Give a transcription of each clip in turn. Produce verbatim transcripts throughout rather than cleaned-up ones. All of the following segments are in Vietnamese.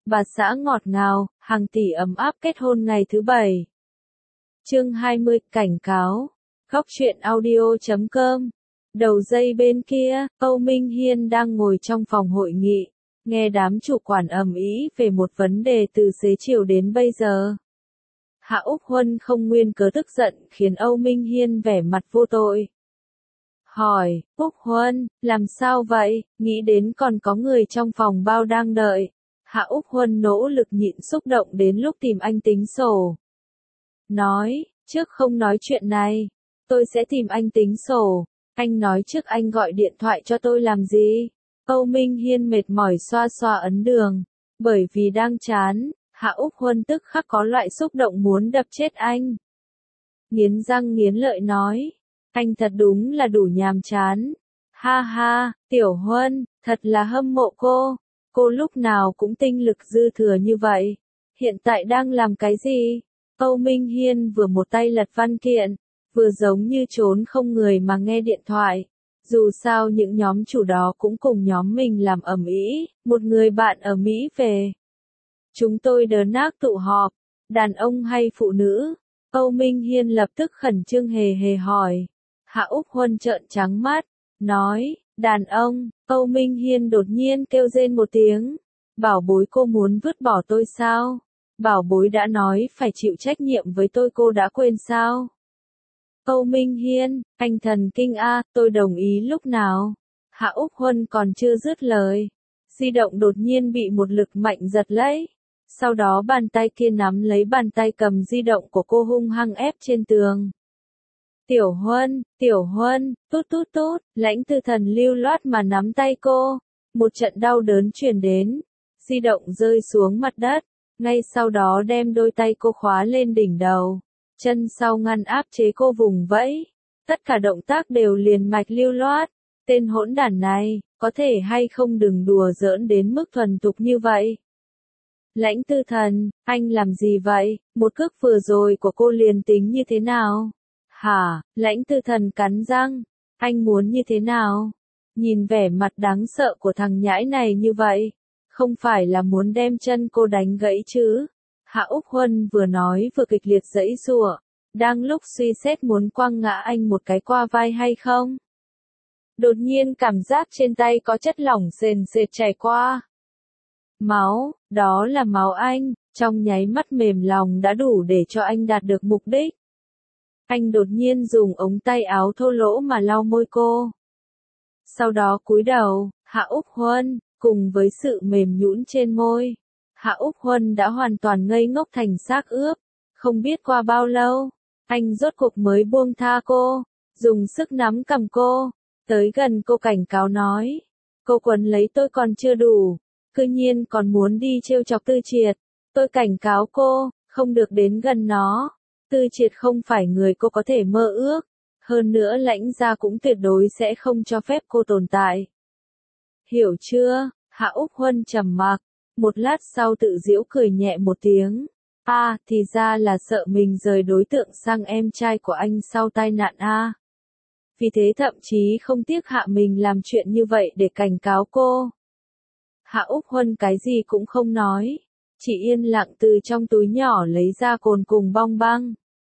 bà xã ngọt ngào, hàng tỷ ấm áp kết hôn ngày thứ bảy. Chương hai mươi, cảnh cáo. Góc truyện audio chấm com. Đầu dây bên kia, Âu Minh Hiên đang ngồi trong phòng hội nghị, nghe đám chủ quản ầm ĩ về một vấn đề từ xế chiều đến bây giờ. Hạ Úc Huân không nguyên cớ tức giận khiến Âu Minh Hiên vẻ mặt vô tội. Hỏi, Úc Huân, làm sao vậy, nghĩ đến còn có người trong phòng bao đang đợi. Hạ Úc Huân nỗ lực nhịn xúc động đến lúc tìm anh tính sổ. Nói, trước không nói chuyện này, tôi sẽ tìm anh tính sổ. Anh nói trước anh gọi điện thoại cho tôi làm gì? Âu Minh Hiên mệt mỏi xoa xoa ấn đường. Bởi vì đang chán, Hạ Úc Huân tức khắc có loại xúc động muốn đập chết anh. Nghiến răng nghiến lợi nói, anh thật đúng là đủ nhàm chán. Ha ha, Tiểu Huân, thật là hâm mộ cô. Cô lúc nào cũng tinh lực dư thừa như vậy. Hiện tại đang làm cái gì? Âu Minh Hiên vừa một tay lật văn kiện, vừa giống như trốn không người mà nghe điện thoại. Dù sao những nhóm chủ đó cũng cùng nhóm mình làm ầm ĩ, một người bạn ở Mỹ về. Chúng tôi đớn ác tụ họp, đàn ông hay phụ nữ? Âu Minh Hiên lập tức khẩn trương hề hề hỏi. Hạ Úc Huân trợn trắng mắt, nói, đàn ông. Âu Minh Hiên đột nhiên kêu rên một tiếng. Bảo bối, cô muốn vứt bỏ tôi sao? Bảo bối đã nói phải chịu trách nhiệm với tôi, cô đã quên sao? Âu Minh Hiên, anh thần kinh a, tôi đồng ý lúc nào? Hạ Úc Huân còn chưa dứt lời. Di động đột nhiên bị một lực mạnh giật lấy. Sau đó bàn tay kia nắm lấy bàn tay cầm di động của cô hung hăng ép trên tường. Tiểu Huân, Tiểu Huân, tút tút tút, Lãnh Tư Thần lưu loát mà nắm tay cô. Một trận đau đớn truyền đến. Di động rơi xuống mặt đất. Ngay sau đó đem đôi tay cô khóa lên đỉnh đầu. Chân sau ngăn áp chế cô vùng vẫy. Tất cả động tác đều liền mạch lưu loát. Tên hỗn đản này, có thể hay không đừng đùa giỡn đến mức thuần tục như vậy. Lãnh Tư Thần, anh làm gì vậy? Một cước vừa rồi của cô liền tính như thế nào? Hả? Lãnh Tư Thần cắn răng. Anh muốn như thế nào? Nhìn vẻ mặt đáng sợ của thằng nhãi này như vậy. Không phải là muốn đem chân cô đánh gãy chứ? Hạ Úc Huân vừa nói vừa kịch liệt giãy giụa, đang lúc suy xét muốn quăng ngã anh một cái qua vai hay không. Đột nhiên cảm giác trên tay có chất lỏng sền sệt chảy qua. Máu, đó là máu anh, trong nháy mắt mềm lòng đã đủ để cho anh đạt được mục đích. Anh đột nhiên dùng ống tay áo thô lỗ mà lau môi cô. Sau đó cúi đầu, Hạ Úc Huân, cùng với sự mềm nhũn trên môi. Hạ Úc Huân đã hoàn toàn ngây ngốc thành xác ướp. Không biết qua bao lâu, anh rốt cuộc mới buông tha cô, dùng sức nắm cầm cô, tới gần cô cảnh cáo nói. Cô quấn lấy tôi còn chưa đủ, cư nhiên còn muốn đi trêu chọc Tư Triệt. Tôi cảnh cáo cô, không được đến gần nó. Tư Triệt không phải người cô có thể mơ ước. Hơn nữa Lãnh gia cũng tuyệt đối sẽ không cho phép cô tồn tại. Hiểu chưa? Hạ Úc Huân trầm mặc. Một lát sau tự giễu cười nhẹ một tiếng. A, à, thì ra là sợ mình rời đối tượng sang em trai của anh sau tai nạn a. À. Vì thế thậm chí không tiếc hạ mình làm chuyện như vậy để cảnh cáo cô. Hạ Úc Huân cái gì cũng không nói. Chỉ yên lặng từ trong túi nhỏ lấy ra cồn cùng bong băng.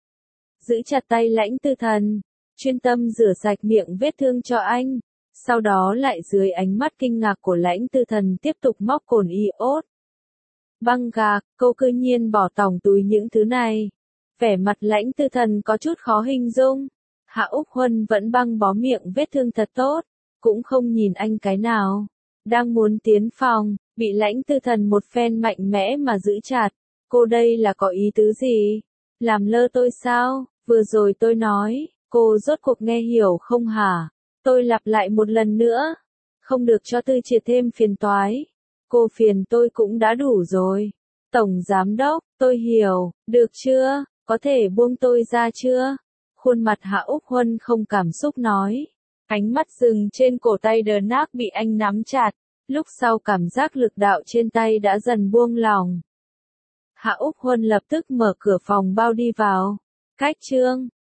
Giữ chặt tay Lãnh Tư Thần. Chuyên tâm rửa sạch miệng vết thương cho anh. Sau đó lại dưới ánh mắt kinh ngạc của Lãnh Tư Thần tiếp tục móc cồn iốt. Băng gạc, cô cư nhiên bỏ tòng túi những thứ này. Vẻ mặt Lãnh Tư Thần có chút khó hình dung. Hạ Úc Huân vẫn băng bó miệng vết thương thật tốt, cũng không nhìn anh cái nào. Đang muốn tiến phòng, bị Lãnh Tư Thần một phen mạnh mẽ mà giữ chặt. Cô đây là có ý tứ gì? Làm lơ tôi sao? Vừa rồi tôi nói, cô rốt cuộc nghe hiểu không hả? Tôi lặp lại một lần nữa. Không được cho Tư Triệt thêm phiền toái. Cô phiền tôi cũng đã đủ rồi. Tổng Giám Đốc, tôi hiểu, được chưa? Có thể buông tôi ra chưa? Khuôn mặt Hạ Úc Huân không cảm xúc nói. Ánh mắt dừng trên cổ tay đờ nác bị anh nắm chặt. Lúc sau cảm giác lực đạo trên tay đã dần buông lỏng. Hạ Úc Huân lập tức mở cửa phòng bao đi vào. Cách chương.